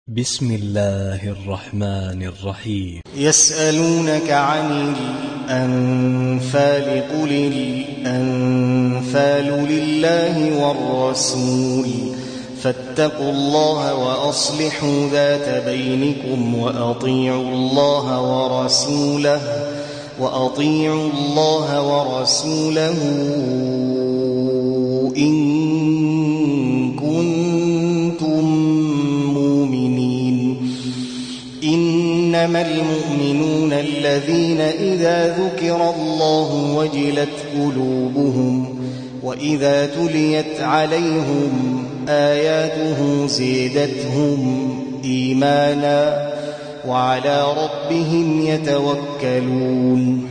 بسم الله الرحمن الرحيم. يسألونك عن الأنفال قل الأنفال لله والرسول فاتقوا الله وأصلحوا ذات بينكم وأطيعوا الله ورسوله إن كنتم مؤمنين. إنما المؤمنون الذين إذا ذكر الله وجلت قلوبهم وإذا تليت عليهم آياته زيدتهم إيمانا وعلى ربهم يتوكلون.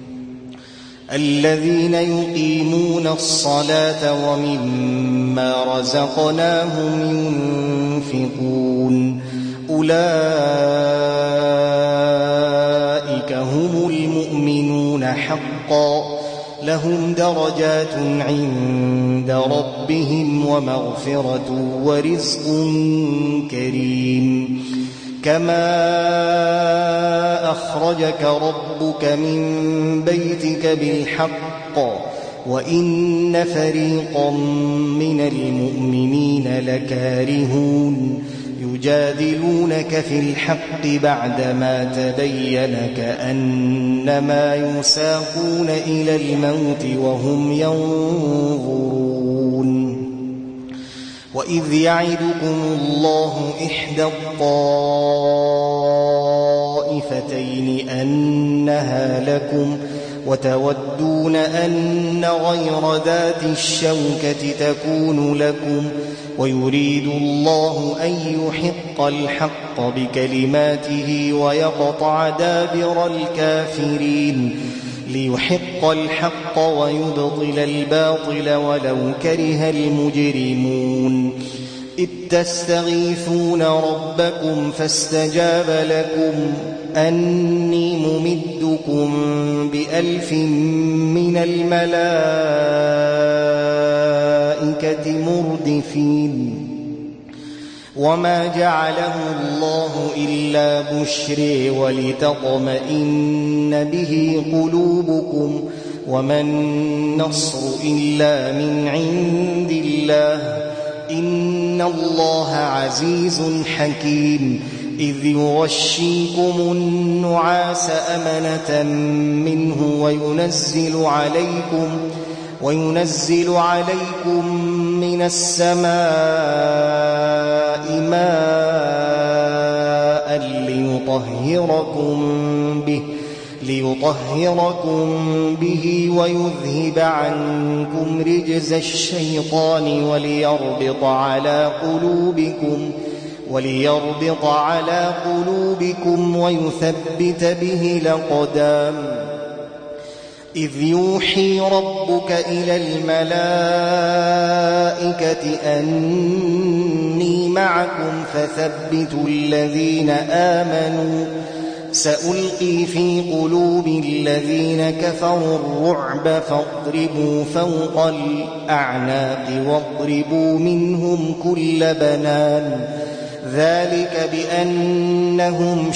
الذين يقيمون الصلاة ومما رزقناهم ينفقون أولئك هم المؤمنون حقا لهم درجات عند ربهم ومغفرة ورزق كريم. كما أخرجك ربك من بيتك بالحق وإن فريقا من المؤمنين لكارهون يجادلونك في الحق بعدما تبين كأنما يساقون إلى الموت وهم ينظرون. وإذ يعدكم الله إحدى الطائفتين أنها لكم وتودون أن غير ذات الشوكة تكون لكم ويريد الله أن يحق الحق بكلماته ويقطع دابر الكافرين ليحق الحق ويبطل الباطل ولو كره المجرمون. إذ تستغيثون ربكم فاستجاب لكم أني ممدكم ب1000 من الملائكة مردفين. وما جعله الله إلا بشرى ولتطمئن به قلوبكم وما النصر إلا من عند الله إن الله عزيز حكيم. إذ يغشيكم النعاس أمنة منه وينزل عليكم من السماء ماء ليطهركم به ويذهب عنكم رجز الشيطان وليربط على قلوبكم ويثبت به الأقدام. إذ يوحي ربك إلى الملائكة أني معكم فثبتوا الذين آمنوا سألقي في قلوب الذين كفروا الرعب فاضربوا فوق الأعناق واضربوا منهم كل بنان. ذلك بأنهم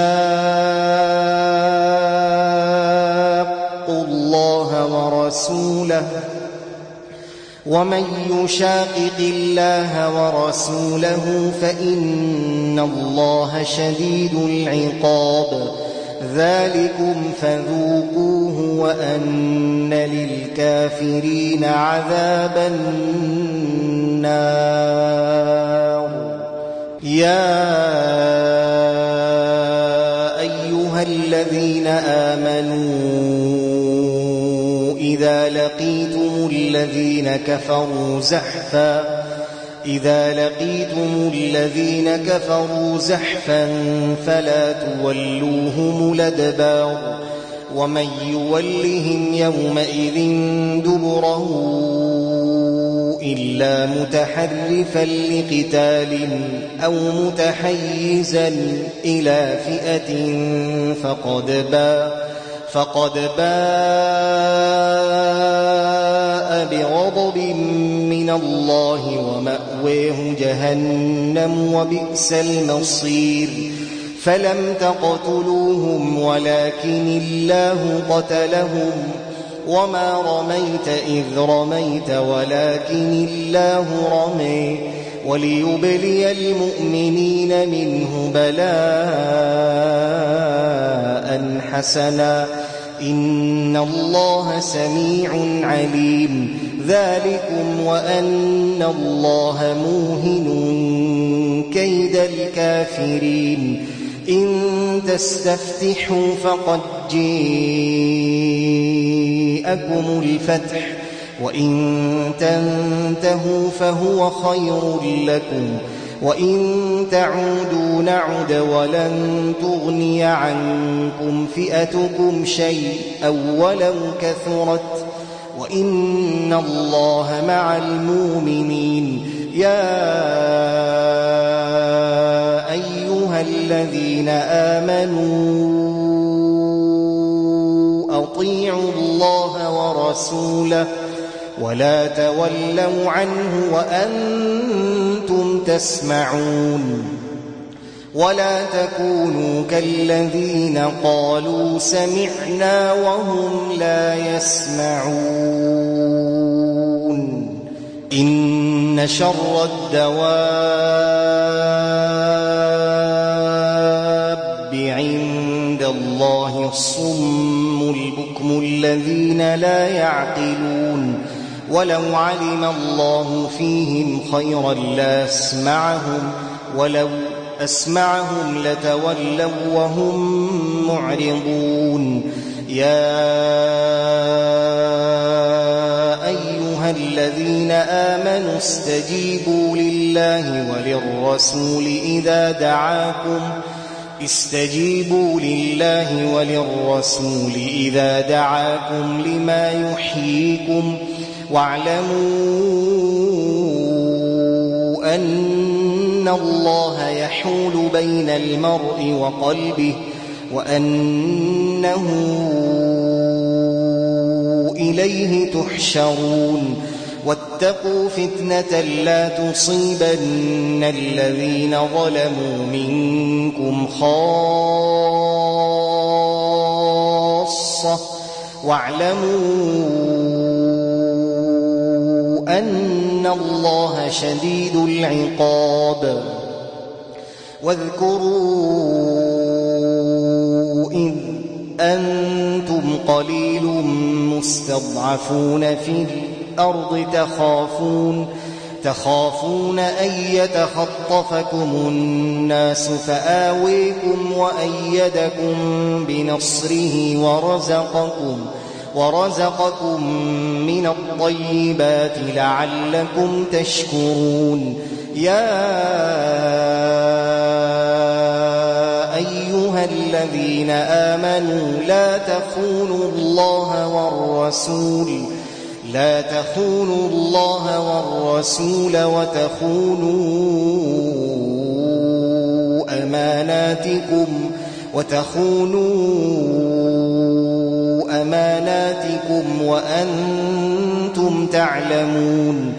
شاقوا الله ورسوله ومن يشاقق الله ورسوله فإن الله شديد العقاب. ذلكم فذوقوه وأن للكافرين عذاب النار. يا أيها الذين آمنوا إذا لقيتم الذين كفروا زحفا فلا تولوهم الأدبار ومن يولهم يومئذ دبره إلا متحرفا لقتال أو متحيزا إلى فئة فقد باء بغضب من الله ومأويه جهنم وبئس المصير فلم تقتلوهم ولكن الله قتلهم وما رميت إذ رميت ولكن الله رمي وليبلي المؤمنين منه بلاء حسنا إن الله سميع عليم ذلكم وأن الله موهن كيد الكافرين إن تستفتحوا فقد جاءكم الفتح وإن تنتهوا فهو خير لكم وإن تعودوا نعد ولن تغني عنكم فئتكم شيئا ولو كثرت وإن الله مع المؤمنين يا أيها الذين آمنوا أطيعوا الله ورسوله ولا تولوا عنه وأنتم تسمعون ولا تكونوا كالذين قالوا سمعنا وهم لا يسمعون إن شر الدواب عند الله الصم البكم الذين لا يعقلون ولو علم الله فيهم خيرا لأسمعهم ولو أسمعهم لتولوا وهم معرضون يا أيها الذين آمنوا استجيبوا لله وللرسول إذا دعاكم لما يحييكم واعلموا أن الله يحول بين المرء وقلبه وأنه إليه تحشرون واتقوا فتنة لا تصيبن الذين ظلموا منكم خاصة واعلموا أن الله شديد العقاب واذكروا إذ أنتم قليل مستضعفون في الأرض تخافون أن يتخطفكم الناس فآويكم وأيدكم بنصره ورزقكم من الطيبات لعلكم تشكرون يا أيها الذين آمنوا لا تخونوا الله والرسول وتخونوا أماناتكم وأنتم تعلمون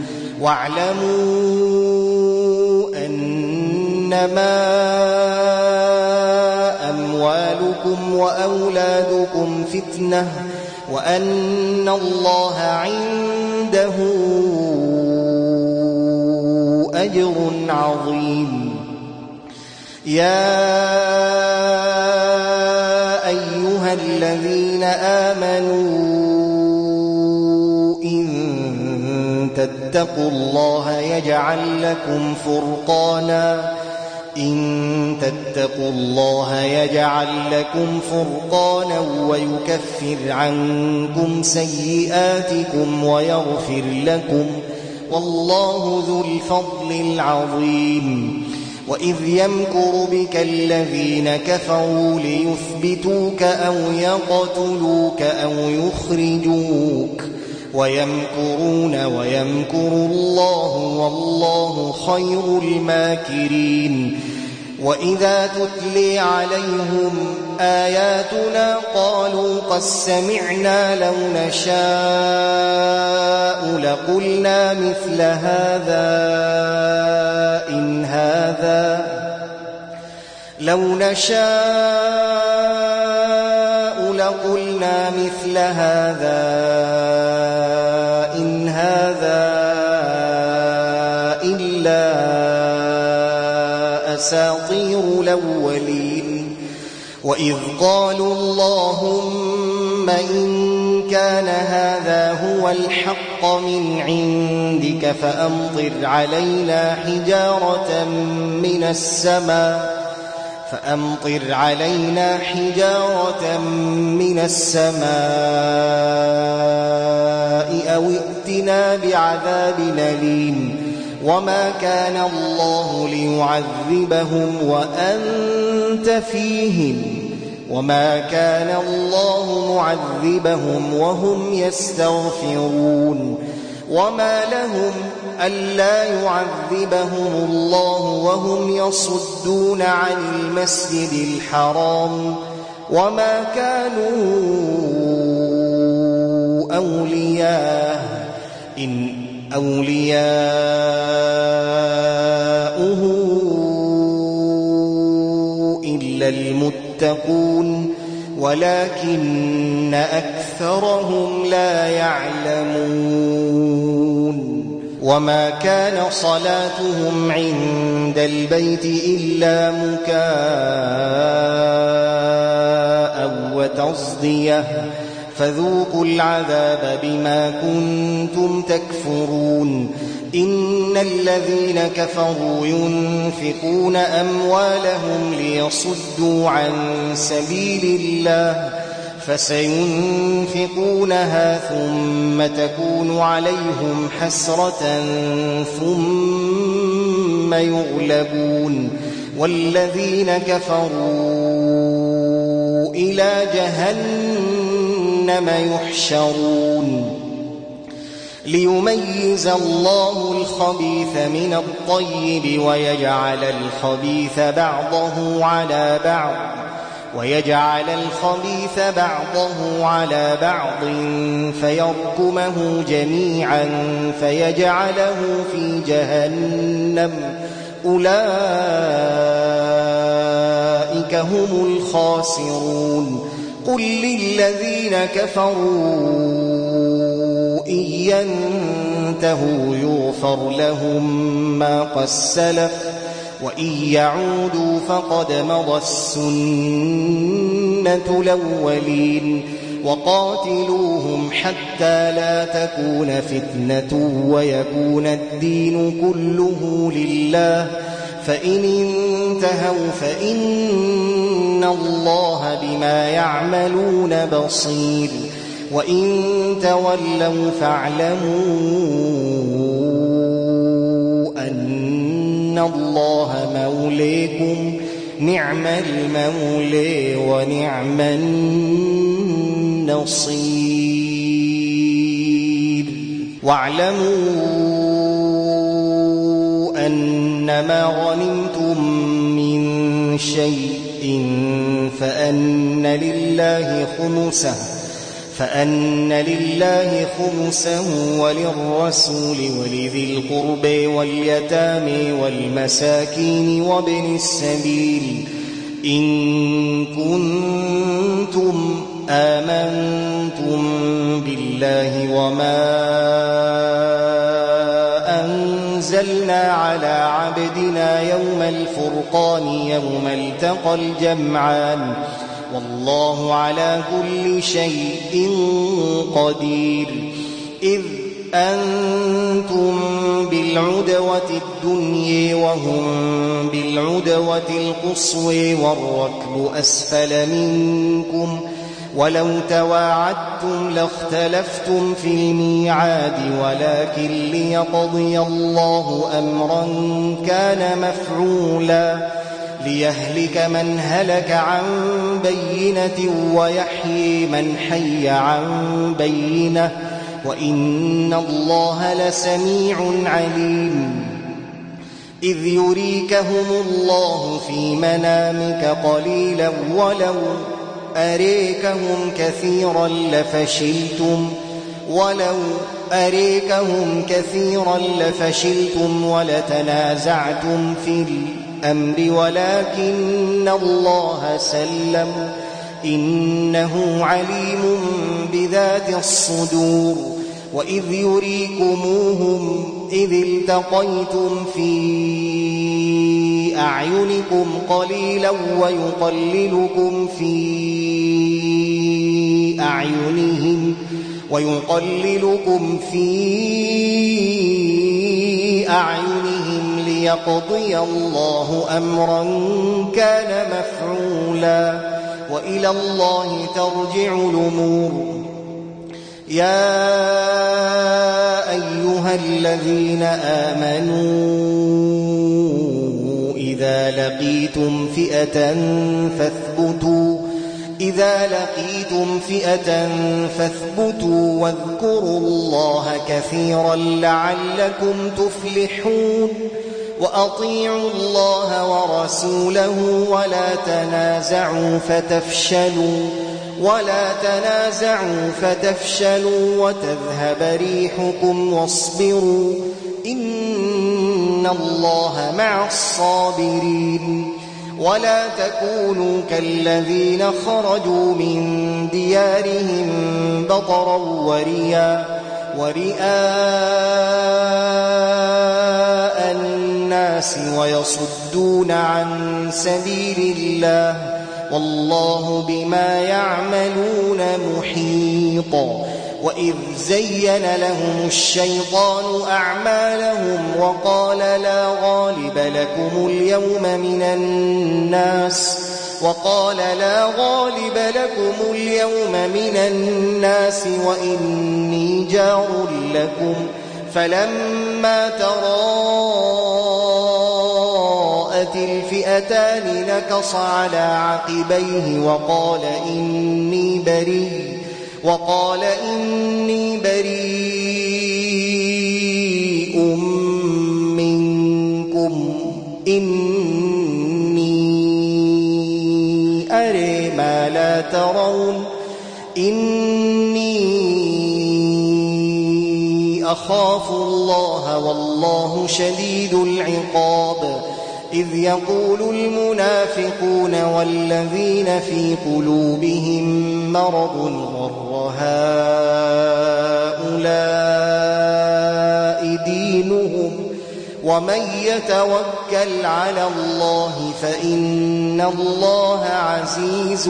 واعلموا أنما أموالكم وأولادكم فتنة وأن الله عنده أجر عظيم يا أيها الذين آمنوا إن تتقوا الله يجعل لكم فرقانا ويكفر عنكم سيئاتكم ويغفر لكم والله ذو الفضل العظيم وإذ يمكر بك الذين كفروا ليثبتوك أو يقتلوك أو يخرجوك ويمكرون ويمكر الله والله خير الماكرين وإذا تتلي عليهم آياتنا قالوا قد سمعنا لو نشاء لقلنا مثل هذا إن هذا إلا أساطير الأولين وإذ قالوا اللهم إن كان هذا هو الحق من عندك فأمطر علينا حجارة من السماء أو ائتنا بعذاب أليم وما كان الله ليعذبهم وأنت فيهم وما كان الله معذبهم وهم يستغفرون وما لهم ألا يعذبهم الله وهم يصدون عن المسجد الحرام وما كانوا أولياءه إن أولياؤه إلا المتقون ولكن أكثرهم لا يعلمون وما كان صلاتهم عند البيت إلا مكاء وتصدية فذوقوا العذاب بما كنتم تكفرون إن الذين كفروا ينفقون أموالهم ليصدوا عن سبيل الله فسينفقونها ثم تكون عليهم حسرة ثم يغلبون والذين كفروا إلى جهنم يحشرون ليميز الله الخبيث من الطيب ويجعل الخبيث بعضه على بعض فيركمه جميعا فيجعله في جهنم أولئك هم الخاسرون قل للذين كفروا إن ينتهوا يغفر لهم ما قد سلف وإن يعودوا فقد مضى السنة الأولين وقاتلوهم حتى لا تكون فتنة ويكون الدين كله لله فإن انتهوا فإن الله بما يعملون بصير وإن تولوا فاعلموا أن الله موليكم نعم المولى ونعم النصير واعلموا أنما غنمتم من شيء فأن لله خمسه وللرسول ولذي القرب واليتامى والمساكين وابن السبيل إن كنتم آمنتم بالله وما أنزلنا على عبدنا يوم الفرقان يوم التقى الجمعان والله على كل شيء قدير إذ أنتم بالعدوة الدنيا وهم بالعدوة القصوى والركب أسفل منكم ولو تواعدتم لاختلفتم في الميعاد ولكن ليقضي الله أمرا كان مفعولا ليهلك من هلك عن بينة ويحيي من حي عن بينة وإن الله لسميع عليم إذ يريكهم الله في منامك قليلا ولو أريكهم كثيرا لفشلتم ولتنازعتم في الأمر ولكن الله سلم إنه عليم بذات الصدور وإذ يريكموهم إذ التقيتم في أعينكم قليلا ويقللكم في أعينهم ليقضي الله أمرا كان مفعولا وإلى الله ترجع الأمور. يا أيها الذين آمنوا إذا لقيتم فئة فاثبتوا واذكروا الله كثيرا لعلكم تفلحون وأطيعوا الله ورسوله ولا تنازعوا فتفشلوا وتذهب ريحكم واصبروا إن الله مع الصابرين. ولا تكونوا كالذين خرجوا من ديارهم بطرا ورئاء الناس ويصدون عن سبيل الله والله بما يعملون محيط. وإذ زين لهم الشيطان أعمالهم وقال لا غالب لكم اليوم من الناس وإني جار لكم فلما تراءت الفئتان نكص على عقبيه وقال إني بريء منكم إني أرى ما لا ترون إني أخاف الله والله شديد العقاب. إذ يقول المنافقون والذين في قلوبهم مرض غر هؤلاء دينهم ومن يتوكل على الله فإن الله عزيز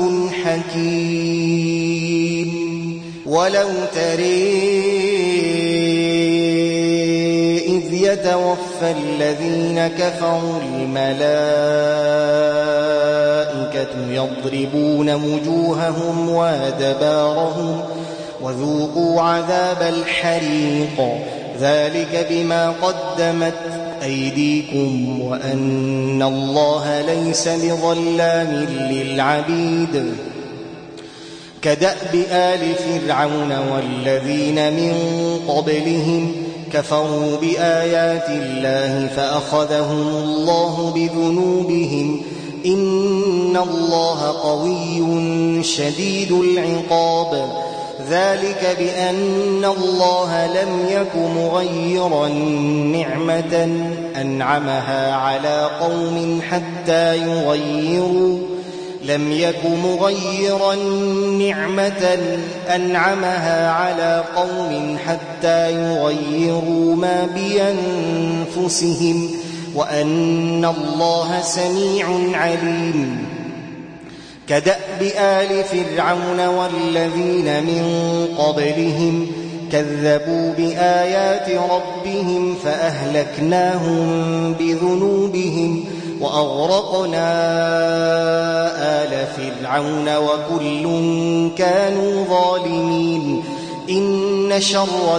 حكيم. ولو ترى إذ يتوفى الذين كفروا الملائكة يضربون وجوههم وأدبارهم وذوقوا عذاب الحريق ذلك بما قدمت أيديكم وأن الله ليس بظلام للعبيد. كدأب آل فرعون والذين من قبلهم كفروا بآيات الله فأخذهم الله بذنوبهم إن الله قوي شديد العقاب. ذلك بأن الله لم يك مغيرا نعمة أنعمها على قوم حتى يغيروا ما بأنفسهم وأن الله سميع عليم. كدأب آل فرعون والذين من قبلهم كذبوا بآيات ربهم فأهلكناهم بذنوبهم وأغرقنا آل فرعون وكل كانوا ظالمين. إن شر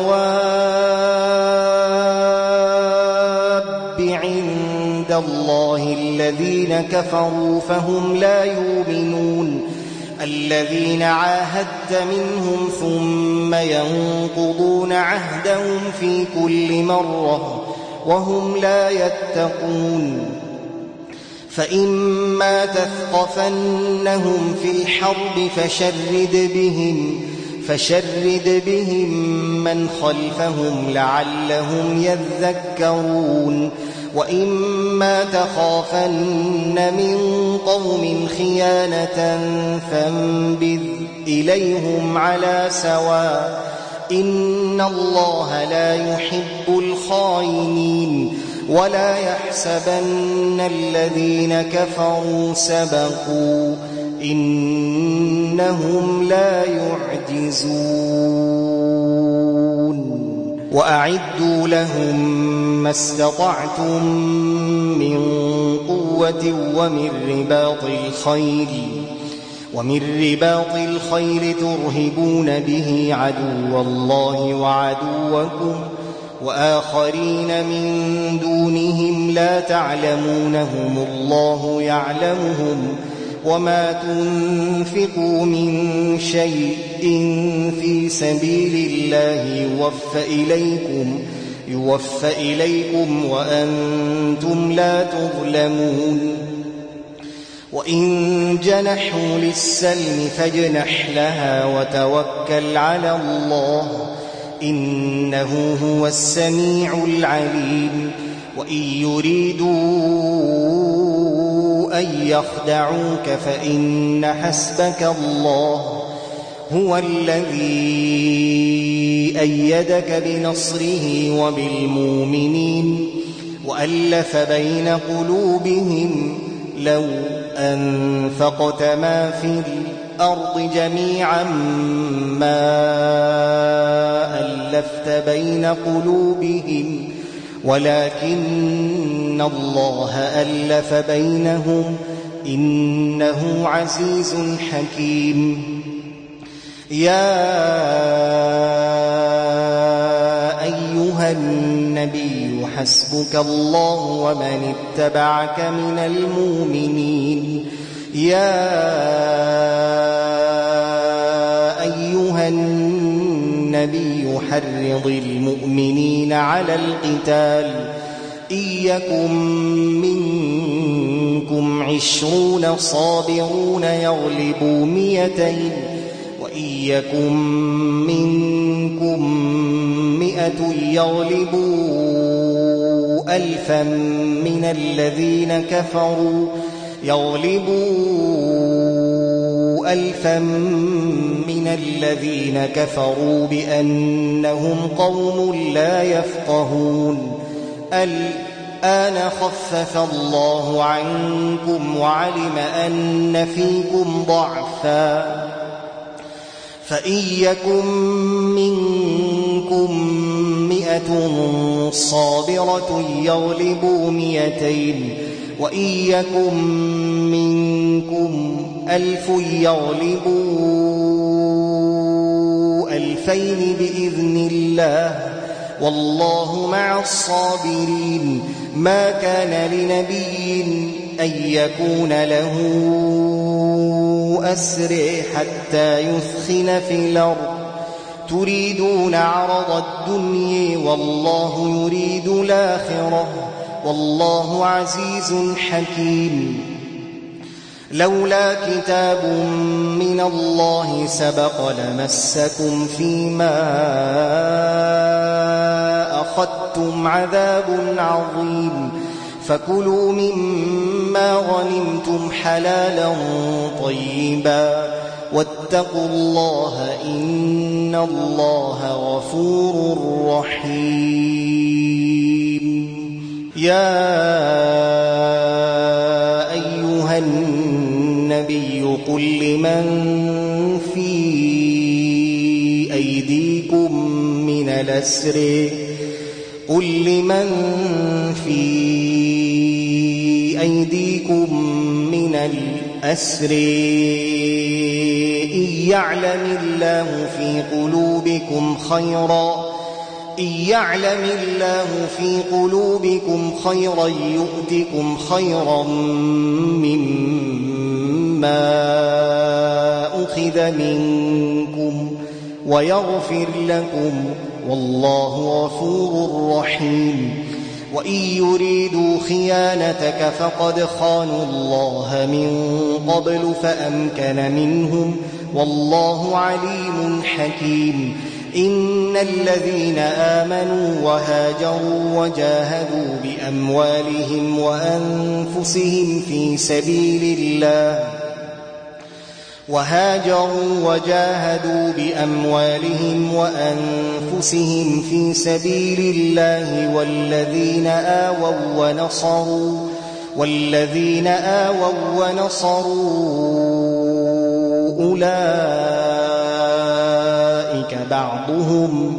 الدواب عند الله الذين كفروا فهم لا يؤمنون. الذين عاهدت منهم ثم ينقضون عهدهم في كل مرة وهم لا يتقون فإما تثقفنهم في الحرب فشرد بهم من خلفهم لعلهم يذكرون وإما تخافن من قوم خيانة فانبذ إليهم على سواء إن الله لا يحب الخائنين ولا يحسبن الذين كفروا سبقوا إنهم لا يعجزون وأعدوا لهم ما استطعتم من قوة ومن رباط الخيل ترهبون به عدو الله وعدوكم وآخرين من دونهم لا تعلمونهم الله يعلمهم وما تنفقوا من شيء في سبيل الله يوفى إليكم وأنتم لا تظلمون وإن جنحوا للسلم فاجنح لها وتوكل على الله إنه هو السميع العليم وإن يريدوا أن يخدعوك فإن حسبك الله هو الذي أيدك بنصره وبالمؤمنين وألف بين قلوبهم لو أنفقت ما في الأرض جميعا ما ألفت بين قلوبهم ولكن الله ألف بينهم إنه عزيز حكيم يا أيها النبي حسبك الله ومن اتبعك من المؤمنين يا أيها النبي حرض المؤمنين على القتال إن يكن منكم 20 صابرون يغلبوا 200 وإن يكن منكم 100 يغلبوا 1000 من الذين كفروا بأنهم قوم لا يفقهون الآن خفف الله عنكم وعلم أن فيكم ضعفا فإن يكن منكم 100 صابرة يغلبوا 200 وإن يكن منكم 1000 يغلبوا 2000 بإذن الله والله مع الصابرين ما كان لنبي أن يكون له أسر حتى يثخن في الأرض تريدون عرض الدنيا والله يريد الآخرة والله عزيز حكيم لولا كتاب من الله سبق لمسكم فيما أخذتم عذاب عظيم فكلوا مما غنمتم حلالا طيبا واتقوا الله إن الله غفور رحيم يا أيها النبي قل لمن في أيديكم من الأسر إن يعلم الله في قلوبكم خيرا يؤتكم خيرا مما أخذ منكم ويغفر لكم والله غفور رحيم وإن يريدوا خيانتك فقد خانوا الله من قبل فأمكن منهم والله عليم حكيم إن الذين آمنوا وهاجروا وجاهدوا بأموالهم وأنفسهم في سبيل الله والذين آووا ونصروا أولئك بعضهم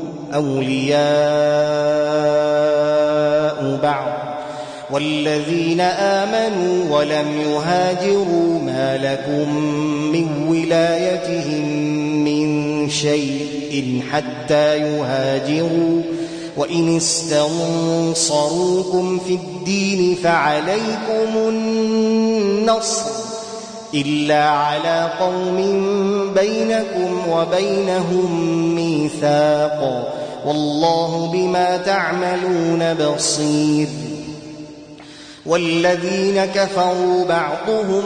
أولياء بعض والذين آمنوا ولم يهاجروا ما لكم من ولايتهم من شيء حتى يهاجروا وإن استنصروكم في الدين فعليكم النصر إلا على قوم بينكم وبينهم ميثاق والله بما تعملون بصير والذين كفروا بعضهم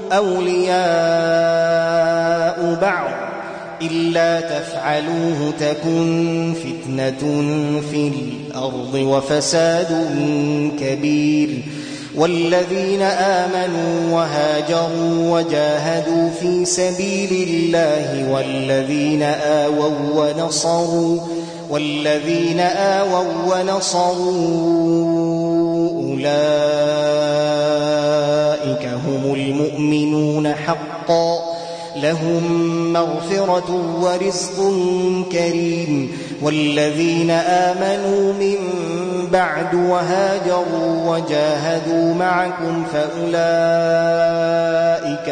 أولياء بعض إلا تفعلوه تكن فتنة في الأرض وفساد كبير والذين آمنوا وهاجروا وجاهدوا في سبيل الله والذين آووا ونصروا أولئك هم المؤمنون حقا لهم مغفرة ورزق كريم والذين آمنوا من بعد وهاجروا وجاهدوا معكم فأولئك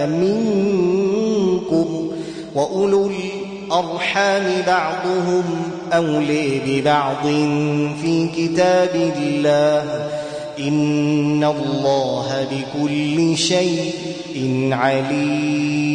منكم وأولو الأرحام بعضهم أولي ببعض في كتاب الله إن الله بكل شيء عليم